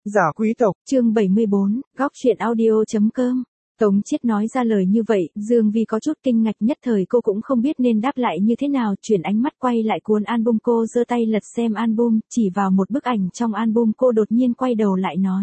Giả quý tộc. Chương 74, góc truyện audio.com. Tống Chiết nói ra lời như vậy, Dương Vi có chút kinh ngạc, nhất thời cô cũng không biết nên đáp lại như thế nào, chuyển ánh mắt quay lại cuốn album, cô giơ tay lật xem album, chỉ vào một bức ảnh trong album, cô đột nhiên quay đầu lại nói.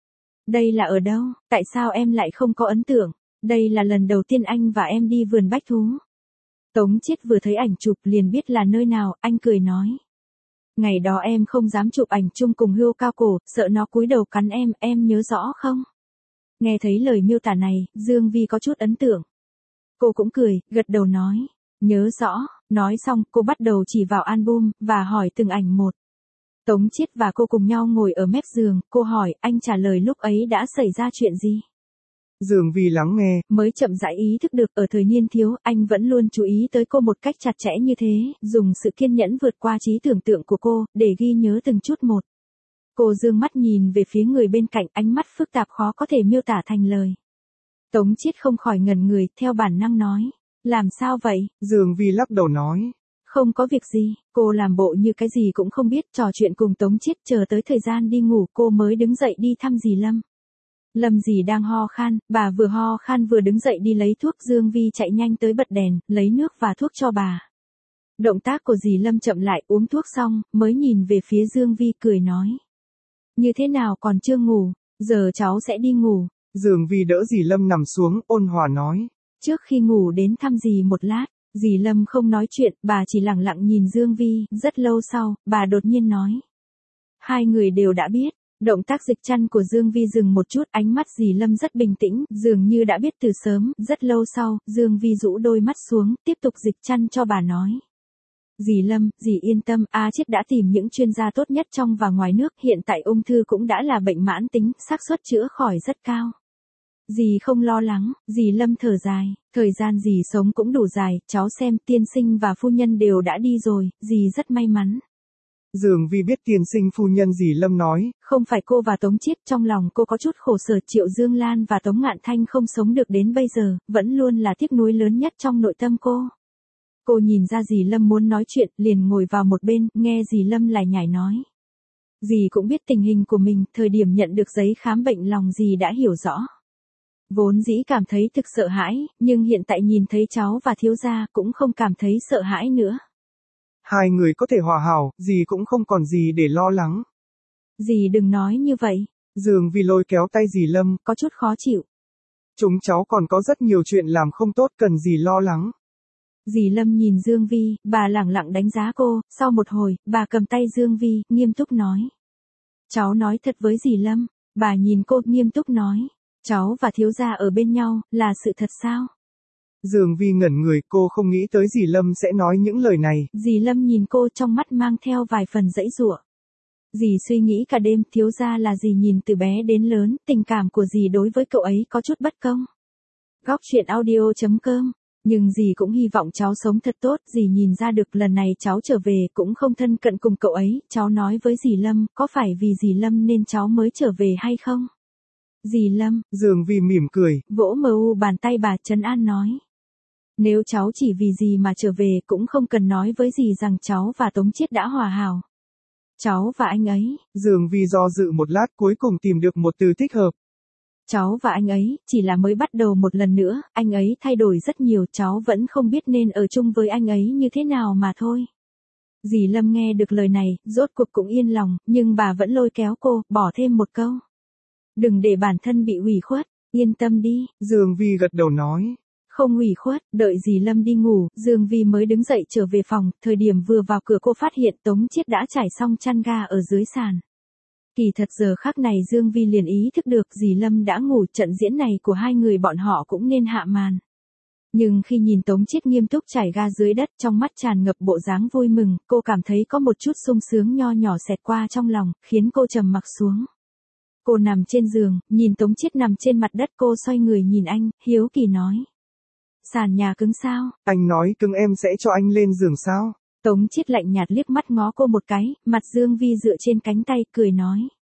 Đây là ở đâu, tại sao em lại không có ấn tượng, đây là lần đầu tiên anh và em đi vườn bách thú. Tống Chiết vừa thấy ảnh chụp liền biết là nơi nào, anh cười nói. Ngày đó em không dám chụp ảnh chung cùng hươu cao cổ, sợ nó cúi đầu cắn em nhớ rõ không? Nghe thấy lời miêu tả này, Dương Vi có chút ấn tượng. Cô cũng cười, gật đầu nói, nhớ rõ, nói xong, cô bắt đầu chỉ vào album, và hỏi từng ảnh một. Tống Chiết và cô cùng nhau ngồi ở mép giường, cô hỏi, anh trả lời lúc ấy đã xảy ra chuyện gì? Dương Vi lắng nghe, mới chậm rãi ý thức được ở thời niên thiếu, anh vẫn luôn chú ý tới cô một cách chặt chẽ như thế, dùng sự kiên nhẫn vượt qua trí tưởng tượng của cô, để ghi nhớ từng chút một. Cô dương mắt nhìn về phía người bên cạnh, ánh mắt phức tạp khó có thể miêu tả thành lời. Tống Chiết không khỏi ngẩn người, theo bản năng nói, làm sao vậy? Dương Vi lắc đầu nói. Không có việc gì, cô làm bộ như cái gì cũng không biết, trò chuyện cùng Tống Chiết, chờ tới thời gian đi ngủ cô mới đứng dậy đi thăm dì Lâm. Lâm dì đang ho khan, bà vừa ho khan vừa đứng dậy đi lấy thuốc, Dương Vi chạy nhanh tới bật đèn, lấy nước và thuốc cho bà. Động tác của dì Lâm chậm lại, uống thuốc xong, mới nhìn về phía Dương Vi cười nói. Như thế nào còn chưa ngủ, giờ cháu sẽ đi ngủ. Dương Vi đỡ dì Lâm nằm xuống, ôn hòa nói. Trước khi ngủ đến thăm dì một lát, dì Lâm không nói chuyện, bà chỉ lặng lặng nhìn Dương Vi, rất lâu sau, bà đột nhiên nói. Hai người đều đã biết. Động tác dịch chăn của Dương Vi dừng một chút, ánh mắt dì Lâm rất bình tĩnh, dường như đã biết từ sớm, rất lâu sau, Dương Vi rũ đôi mắt xuống, tiếp tục dịch chăn cho bà nói. Dì Lâm, dì yên tâm, A Chiết đã tìm những chuyên gia tốt nhất trong và ngoài nước, hiện tại ung thư cũng đã là bệnh mãn tính, xác suất chữa khỏi rất cao. Dì không lo lắng, dì Lâm thở dài, thời gian dì sống cũng đủ dài, cháu xem tiên sinh và phu nhân đều đã đi rồi, dì rất may mắn. Dương Vi biết tiên sinh phu nhân dì Lâm nói. Không phải cô và Tống Chiết, trong lòng cô có chút khổ sở, Triệu Dương Lan và Tống Ngạn Thanh không sống được đến bây giờ, vẫn luôn là tiếc nuối lớn nhất trong nội tâm cô. Cô nhìn ra dì Lâm muốn nói chuyện, liền ngồi vào một bên, nghe dì Lâm lải nhải nói. Dì cũng biết tình hình của mình, thời điểm nhận được giấy khám bệnh lòng dì đã hiểu rõ. Vốn dĩ cảm thấy thực sợ hãi, nhưng hiện tại nhìn thấy cháu và thiếu gia cũng không cảm thấy sợ hãi nữa. Hai người có thể hòa hảo, dì cũng không còn gì để lo lắng. Dì đừng nói như vậy. Dương Vi lôi kéo tay dì Lâm, có chút khó chịu. Chúng cháu còn có rất nhiều chuyện làm không tốt, cần dì lo lắng. Dì Lâm nhìn Dương Vi, bà lẳng lặng đánh giá cô, sau một hồi, bà cầm tay Dương Vi, nghiêm túc nói. Cháu nói thật với dì Lâm, bà nhìn cô, nghiêm túc nói. Cháu và thiếu gia ở bên nhau, là sự thật sao? Dương Vi ngẩn người, cô không nghĩ tới dì Lâm sẽ nói những lời này. Dì Lâm nhìn cô, trong mắt mang theo vài phần giãy giụa. Dì suy nghĩ cả đêm, thiếu gia là dì nhìn từ bé đến lớn, tình cảm của dì đối với cậu ấy có chút bất công. Góc truyện audio.com. Nhưng dì cũng hy vọng cháu sống thật tốt, dì nhìn ra được lần này cháu trở về cũng không thân cận cùng cậu ấy, cháu nói với dì Lâm, có phải vì dì Lâm nên cháu mới trở về hay không? Dì Lâm, Dương Vi mỉm cười, vỗ mờ bàn tay bà trấn an nói. Nếu cháu chỉ vì dì mà trở về cũng không cần nói với dì rằng cháu và Tống Chiết đã hòa hảo. Cháu và anh ấy. Dương Vi do dự một lát cuối cùng tìm được một từ thích hợp. Cháu và anh ấy, chỉ là mới bắt đầu một lần nữa, anh ấy thay đổi rất nhiều, cháu vẫn không biết nên ở chung với anh ấy như thế nào mà thôi. Dì Lâm nghe được lời này, rốt cuộc cũng yên lòng, nhưng bà vẫn lôi kéo cô, bỏ thêm một câu. Đừng để bản thân bị ủy khuất, yên tâm đi. Dương Vi gật đầu nói. Không ủy khuất, đợi dì Lâm đi ngủ, Dương Vi mới đứng dậy trở về phòng, thời điểm vừa vào cửa cô phát hiện Tống Chiết đã trải xong chăn ga ở dưới sàn. Kỳ thật giờ khắc này Dương Vi liền ý thức được dì Lâm đã ngủ, trận diễn này của hai người bọn họ cũng nên hạ màn. Nhưng khi nhìn Tống Chiết nghiêm túc trải ga dưới đất, trong mắt tràn ngập bộ dáng vui mừng, cô cảm thấy có một chút sung sướng nho nhỏ xẹt qua trong lòng, khiến cô trầm mặc xuống. Cô nằm trên giường, nhìn Tống Chiết nằm trên mặt đất, cô xoay người nhìn anh, hiếu kỳ nói. Sàn nhà cứng sao? Anh nói cứng em sẽ cho anh lên giường sao? Tống Chiết lạnh nhạt liếc mắt ngó cô một cái, mặt Dương Vi dựa trên cánh tay, cười nói.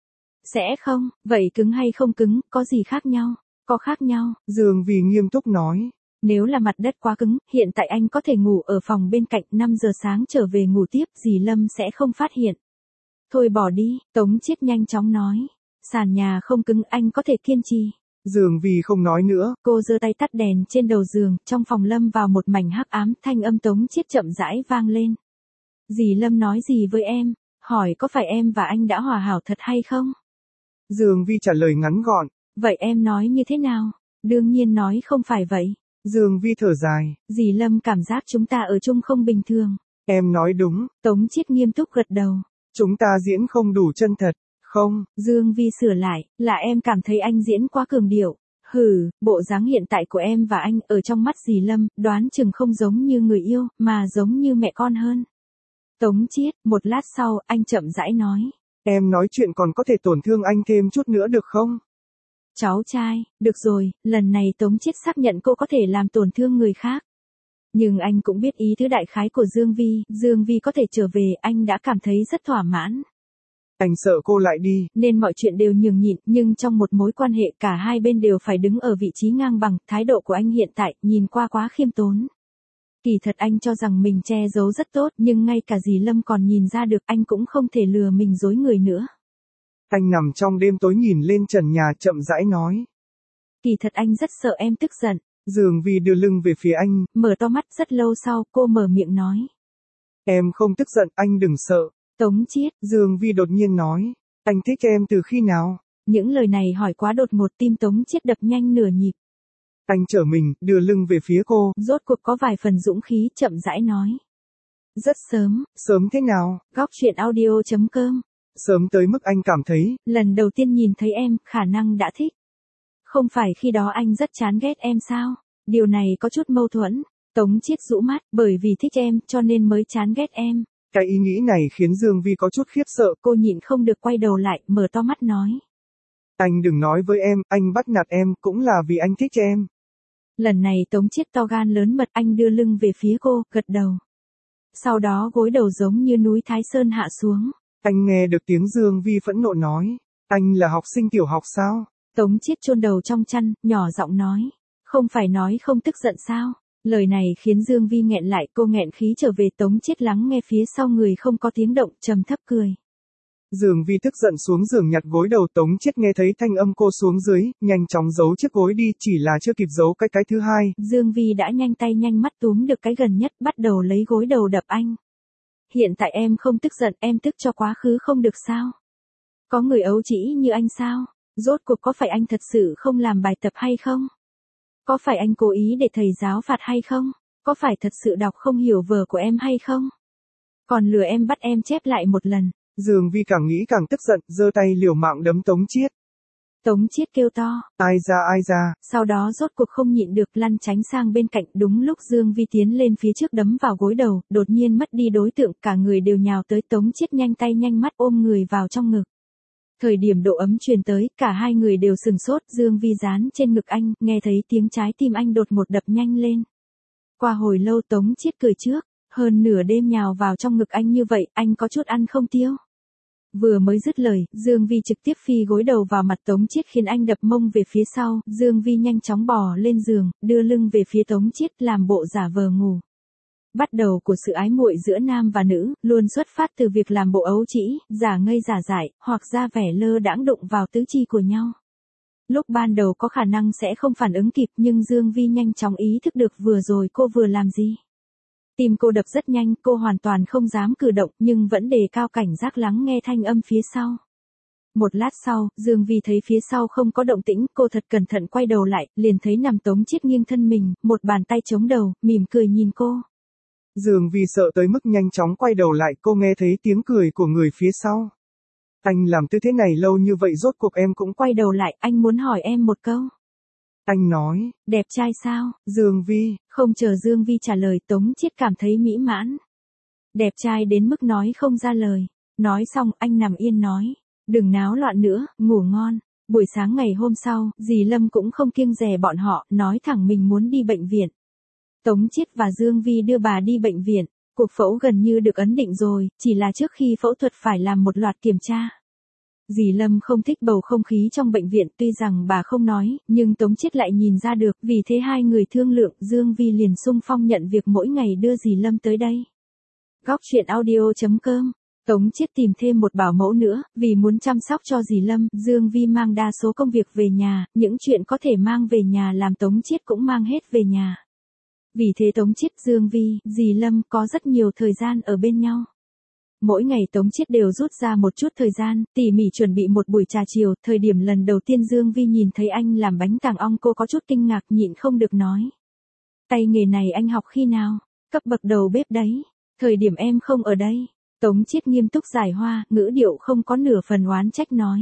Sẽ không, vậy cứng hay không cứng, có gì khác nhau? Có khác nhau. Dương Vi nghiêm túc nói. Nếu là mặt đất quá cứng, hiện tại anh có thể ngủ ở phòng bên cạnh, 5 giờ sáng trở về ngủ tiếp, dì Lâm sẽ không phát hiện. Thôi bỏ đi, Tống Chiết nhanh chóng nói. Sàn nhà không cứng, anh có thể kiên trì. Dương Vi không nói nữa. Cô giơ tay tắt đèn trên đầu giường, trong phòng lâm vào một mảnh hắc ám, thanh âm Tống Chiết chậm rãi vang lên. Dì Lâm nói gì với em? Hỏi có phải em và anh đã hòa hảo thật hay không? Dương Vi trả lời ngắn gọn. Vậy em nói như thế nào? Đương nhiên nói không phải vậy. Dương Vi thở dài. Dì Lâm cảm giác chúng ta ở chung không bình thường. Em nói đúng. Tống Chiết nghiêm túc gật đầu. Chúng ta diễn không đủ chân thật, không? Dương Vi sửa lại, là em cảm thấy anh diễn quá cường điệu. Hừ, bộ dáng hiện tại của em và anh ở trong mắt dì Lâm, đoán chừng không giống như người yêu, mà giống như mẹ con hơn. Tống Chiết, một lát sau, anh chậm rãi nói. Em nói chuyện còn có thể tổn thương anh thêm chút nữa được không? Cháu trai, được rồi, lần này Tống Chiết xác nhận cô có thể làm tổn thương người khác. Nhưng anh cũng biết ý tứ đại khái của Dương Vi có thể trở về, anh đã cảm thấy rất thỏa mãn. Anh sợ cô lại đi. Nên mọi chuyện đều nhường nhịn, nhưng trong một mối quan hệ cả hai bên đều phải đứng ở vị trí ngang bằng, thái độ của anh hiện tại, nhìn qua quá khiêm tốn. Kỳ thật anh cho rằng mình che giấu rất tốt, nhưng ngay cả dì Lâm còn nhìn ra được, anh cũng không thể lừa mình dối người nữa. Anh nằm trong đêm tối nhìn lên trần nhà chậm rãi nói. Kỳ thật anh rất sợ em tức giận. Dương Vi đưa lưng về phía anh. Mở to mắt, rất lâu sau, cô mở miệng nói. Em không tức giận, anh đừng sợ. Tống Chiết. Dương Vi đột nhiên nói. Anh thích em từ khi nào? Những lời này hỏi quá đột ngột, tim Tống Chiết đập nhanh nửa nhịp. Anh trở mình, đưa lưng về phía cô. Rốt cuộc có vài phần dũng khí, chậm rãi nói. Rất sớm. Sớm thế nào? Góc truyện audio.com. Sớm tới mức anh cảm thấy. Lần đầu tiên nhìn thấy em, khả năng đã thích. Không phải khi đó anh rất chán ghét em sao? Điều này có chút mâu thuẫn. Tống Chiết rũ mắt, bởi vì thích em, cho nên mới chán ghét em. Cái ý nghĩ này khiến Dương Vi có chút khiếp sợ. Cô nhịn không được quay đầu lại, mở to mắt nói. Anh đừng nói với em, anh bắt nạt em, cũng là vì anh thích em. Lần này Tống Chiết to gan lớn mật, anh đưa lưng về phía cô, gật đầu. Sau đó gối đầu giống như núi Thái Sơn hạ xuống. Anh nghe được tiếng Dương Vi phẫn nộ nói. Anh là học sinh tiểu học sao? Tống Chiết chôn đầu trong chăn, nhỏ giọng nói. Không phải nói không tức giận sao? Lời này khiến Dương Vi nghẹn lại, cô nghẹn khí trở về. Tống Chiết lắng nghe phía sau người không có tiếng động, trầm thấp cười. Dương Vi tức giận xuống giường nhặt gối đầu. Tống Chiết nghe thấy thanh âm cô xuống dưới, nhanh chóng giấu chiếc gối đi, chỉ là chưa kịp giấu cái thứ hai. Dương Vi đã nhanh tay nhanh mắt túm được cái gần nhất, bắt đầu lấy gối đầu đập anh. Hiện tại em không tức giận, em tức cho quá khứ không được sao? Có người ấu trĩ như anh sao? Rốt cuộc có phải anh thật sự không làm bài tập hay không? Có phải anh cố ý để thầy giáo phạt hay không? Có phải thật sự đọc không hiểu vở của em hay không? Còn lừa em bắt em chép lại một lần. Dương Vi càng nghĩ càng tức giận, giơ tay liều mạng đấm Tống Chiết. Tống Chiết kêu to. Ai ra. Sau đó rốt cuộc không nhịn được lăn tránh sang bên cạnh, đúng lúc Dương Vi tiến lên phía trước đấm vào gối đầu, đột nhiên mất đi đối tượng, cả người đều nhào tới. Tống Chiết nhanh tay nhanh mắt ôm người vào trong ngực. Thời điểm độ ấm truyền tới, cả hai người đều sừng sốt, Dương Vi dán trên ngực anh, nghe thấy tiếng trái tim anh đột ngột đập nhanh lên. Qua hồi lâu Tống Chiết cười trước, hơn nửa đêm nhào vào trong ngực anh như vậy, anh có chút ăn không tiêu. Vừa mới dứt lời, Dương Vi trực tiếp phi gối đầu vào mặt Tống Chiết khiến anh đập mông về phía sau, Dương Vi nhanh chóng bò lên giường, đưa lưng về phía Tống Chiết làm bộ giả vờ ngủ. Bắt đầu của sự ái muội giữa nam và nữ, luôn xuất phát từ việc làm bộ ấu trĩ, giả ngây giả dại, hoặc ra vẻ lơ đãng đụng vào tứ chi của nhau. Lúc ban đầu có khả năng sẽ không phản ứng kịp, nhưng Dương Vi nhanh chóng ý thức được vừa rồi cô vừa làm gì. Tim cô đập rất nhanh, cô hoàn toàn không dám cử động, nhưng vẫn đề cao cảnh giác lắng nghe thanh âm phía sau. Một lát sau, Dương Vi thấy phía sau không có động tĩnh, cô thật cẩn thận quay đầu lại, liền thấy nằm Tống Chiết nghiêng thân mình, một bàn tay chống đầu, mỉm cười nhìn cô. Dương Vi sợ tới mức nhanh chóng quay đầu lại, cô nghe thấy tiếng cười của người phía sau. Anh làm tư thế này lâu như vậy rốt cuộc em cũng quay đầu lại, anh muốn hỏi em một câu. Anh nói, đẹp trai sao? Dương Vi. Không chờ Dương Vi trả lời, Tống Chiết cảm thấy mỹ mãn. Đẹp trai đến mức nói không ra lời. Nói xong, anh nằm yên nói. Đừng náo loạn nữa, ngủ ngon. Buổi sáng ngày hôm sau, dì Lâm cũng không kiêng dè bọn họ, nói thẳng mình muốn đi bệnh viện. Tống Chiết và Dương Vi đưa bà đi bệnh viện. Cuộc phẫu gần như được ấn định rồi, chỉ là trước khi phẫu thuật phải làm một loạt kiểm tra. Dì Lâm không thích bầu không khí trong bệnh viện, tuy rằng bà không nói, nhưng Tống Chiết lại nhìn ra được, vì thế hai người thương lượng, Dương Vi liền xung phong nhận việc mỗi ngày đưa dì Lâm tới đây. Góc truyện audio.com Tống Chiết tìm thêm một bảo mẫu nữa, vì muốn chăm sóc cho dì Lâm, Dương Vi mang đa số công việc về nhà, những chuyện có thể mang về nhà làm Tống Chiết cũng mang hết về nhà. Vì thế Tống Chiết, Dương Vi, dì Lâm có rất nhiều thời gian ở bên nhau. Mỗi ngày Tống Chiết đều rút ra một chút thời gian, tỉ mỉ chuẩn bị một buổi trà chiều, thời điểm lần đầu tiên Dương Vi nhìn thấy anh làm bánh tàng ong cô có chút kinh ngạc nhịn không được nói. Tay nghề này anh học khi nào? Cấp bậc đầu bếp đấy. Thời điểm em không ở đây. Tống Chiết nghiêm túc giải hoa, ngữ điệu không có nửa phần oán trách nói.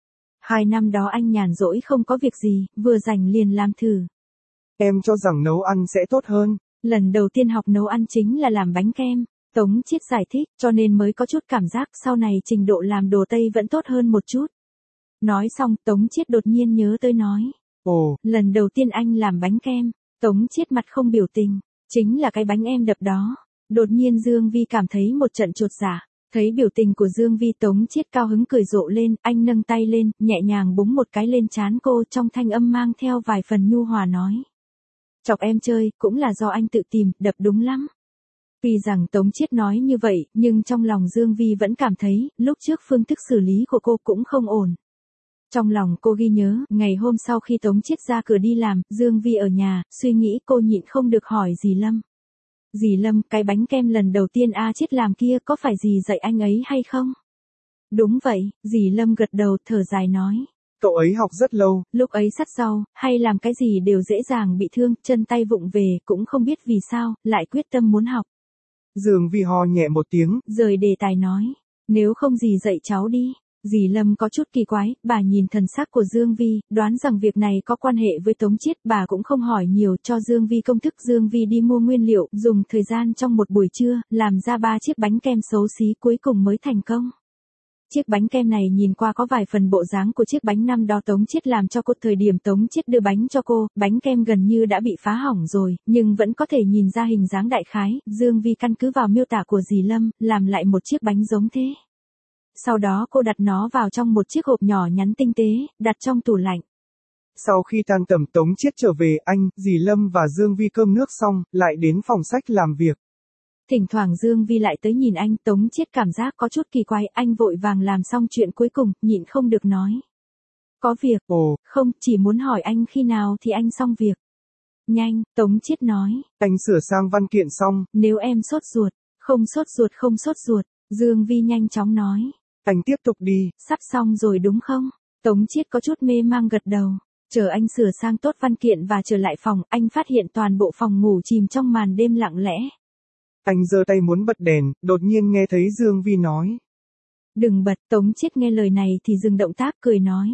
2 năm đó anh nhàn rỗi không có việc gì, vừa rảnh liền làm thử. Em cho rằng nấu ăn sẽ tốt hơn. Lần đầu tiên học nấu ăn chính là làm bánh kem. Tống Chiết giải thích, cho nên mới có chút cảm giác sau này trình độ làm đồ Tây vẫn tốt hơn một chút. Nói xong, Tống Chiết đột nhiên nhớ tới nói. Ồ, lần đầu tiên anh làm bánh kem. Tống Chiết mặt không biểu tình, chính là cái bánh em đập đó. Đột nhiên Dương Vi cảm thấy một trận chột dạ. Thấy biểu tình của Dương Vi, Tống Chiết cao hứng cười rộ lên, anh nâng tay lên, nhẹ nhàng búng một cái lên trán cô, trong thanh âm mang theo vài phần nhu hòa nói. Chọc em chơi, cũng là do anh tự tìm, đập đúng lắm. Vì rằng Tống Chiết nói như vậy, nhưng trong lòng Dương Vi vẫn cảm thấy, lúc trước phương thức xử lý của cô cũng không ổn. Trong lòng cô ghi nhớ, ngày hôm sau khi Tống Chiết ra cửa đi làm, Dương Vi ở nhà, suy nghĩ cô nhịn không được hỏi dì Lâm. Dì Lâm, cái bánh kem lần đầu tiên A Chiết làm kia có phải dì dạy anh ấy hay không? Đúng vậy, dì Lâm gật đầu thở dài nói. Cậu ấy học rất lâu. Lúc ấy sắt rau, hay làm cái gì đều dễ dàng bị thương, chân tay vụng về, cũng không biết vì sao, lại quyết tâm muốn học. Dương Vi ho nhẹ một tiếng, rời đề tài nói. Nếu không dì dạy cháu đi. Dì Lâm có chút kỳ quái, bà nhìn thần sắc của Dương Vi, đoán rằng việc này có quan hệ với Tống Chiết, bà cũng không hỏi nhiều, cho Dương Vi công thức. Dương Vi đi mua nguyên liệu, dùng thời gian trong một buổi trưa, làm ra 3 chiếc bánh kem xấu xí cuối cùng mới thành công. Chiếc bánh kem này nhìn qua có vài phần bộ dáng của chiếc bánh năm đó Tống Chiết làm cho cô. Thời điểm Tống Chiết đưa bánh cho cô, bánh kem gần như đã bị phá hỏng rồi, nhưng vẫn có thể nhìn ra hình dáng đại khái. Dương Vi căn cứ vào miêu tả của dì Lâm, làm lại một chiếc bánh giống thế. Sau đó cô đặt nó vào trong một chiếc hộp nhỏ nhắn tinh tế, đặt trong tủ lạnh. Sau khi tan tầm Tống Chiết trở về, anh, dì Lâm và Dương Vi cơm nước xong, lại đến phòng sách làm việc. Thỉnh thoảng Dương Vi lại tới nhìn anh, Tống Chiết cảm giác có chút kỳ quái, anh vội vàng làm xong chuyện cuối cùng, nhịn không được nói. Có việc. Ồ, không, chỉ muốn hỏi anh khi nào thì anh xong việc. Nhanh, Tống Chiết nói. Anh sửa sang văn kiện xong. Nếu em sốt ruột. Không sốt ruột, không sốt ruột. Dương Vi nhanh chóng nói. Anh tiếp tục đi. Sắp xong rồi đúng không? Tống Chiết có chút mê mang gật đầu. Chờ anh sửa sang tốt văn kiện và trở lại phòng, anh phát hiện toàn bộ phòng ngủ chìm trong màn đêm lặng lẽ. Anh giơ tay muốn bật đèn, đột nhiên nghe thấy Dương Vi nói. Đừng bật. Tống Chiết nghe lời này thì dừng động tác cười nói.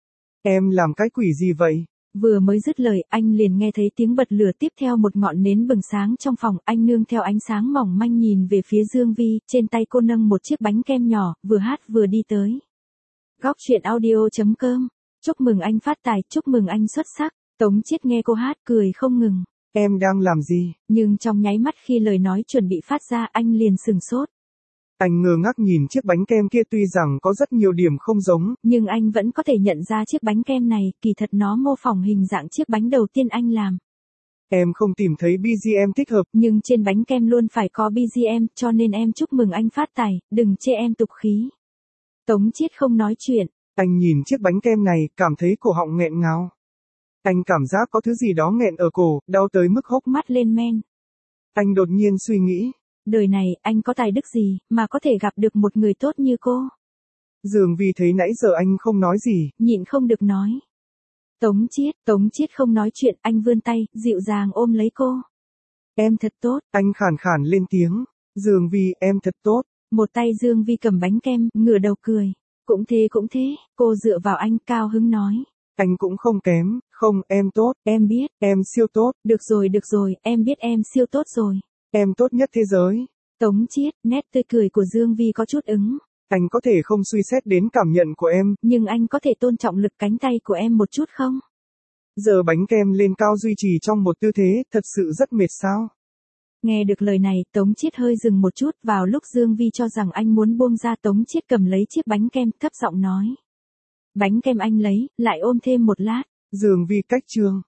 Em làm cái quỷ gì vậy? Vừa mới dứt lời, anh liền nghe thấy tiếng bật lửa, tiếp theo một ngọn nến bừng sáng trong phòng. Anh nương theo ánh sáng mỏng manh nhìn về phía Dương Vi, trên tay cô nâng một chiếc bánh kem nhỏ, vừa hát vừa đi tới. Góc truyện audio.com. Chúc mừng anh phát tài, chúc mừng anh xuất sắc. Tống Chiết nghe cô hát cười không ngừng. Em đang làm gì? Nhưng trong nháy mắt khi lời nói chuẩn bị phát ra, anh liền sừng sốt. Anh ngơ ngác nhìn chiếc bánh kem kia, tuy rằng có rất nhiều điểm không giống, nhưng anh vẫn có thể nhận ra chiếc bánh kem này, kỳ thật nó mô phỏng hình dạng chiếc bánh đầu tiên anh làm. Em không tìm thấy BGM thích hợp. Nhưng trên bánh kem luôn phải có BGM, cho nên em chúc mừng anh phát tài, đừng chê em tục khí. Tống Chiết không nói chuyện. Anh nhìn chiếc bánh kem này, cảm thấy cổ họng nghẹn ngào. Anh cảm giác có thứ gì đó nghẹn ở cổ, đau tới mức hốc mắt lên men. Anh đột nhiên suy nghĩ. Đời này, anh có tài đức gì, mà có thể gặp được một người tốt như cô? Dương Vi thấy nãy giờ anh không nói gì, nhịn không được nói. Tống Chiết không nói chuyện, anh vươn tay, dịu dàng ôm lấy cô. Em thật tốt. Anh khàn khàn lên tiếng. Dương Vi, em thật tốt. Một tay Dương Vi cầm bánh kem, ngửa đầu cười. Cũng thế, cô dựa vào anh cao hứng nói. Anh cũng không kém, không, em tốt. Em biết, em siêu tốt. Được rồi, em biết em siêu tốt rồi. Em tốt nhất thế giới. Tống Chiết, nét tươi cười của Dương Vi có chút ứng. Anh có thể không suy xét đến cảm nhận của em. Nhưng anh có thể tôn trọng lực cánh tay của em một chút không? Giờ bánh kem lên cao duy trì trong một tư thế, thật sự rất mệt sao? Nghe được lời này, Tống Chiết hơi dừng một chút, vào lúc Dương Vi cho rằng anh muốn buông ra, Tống Chiết cầm lấy chiếc bánh kem, thấp giọng nói. Bánh kem anh lấy, lại ôm thêm một lát. Dương Vi cách chương.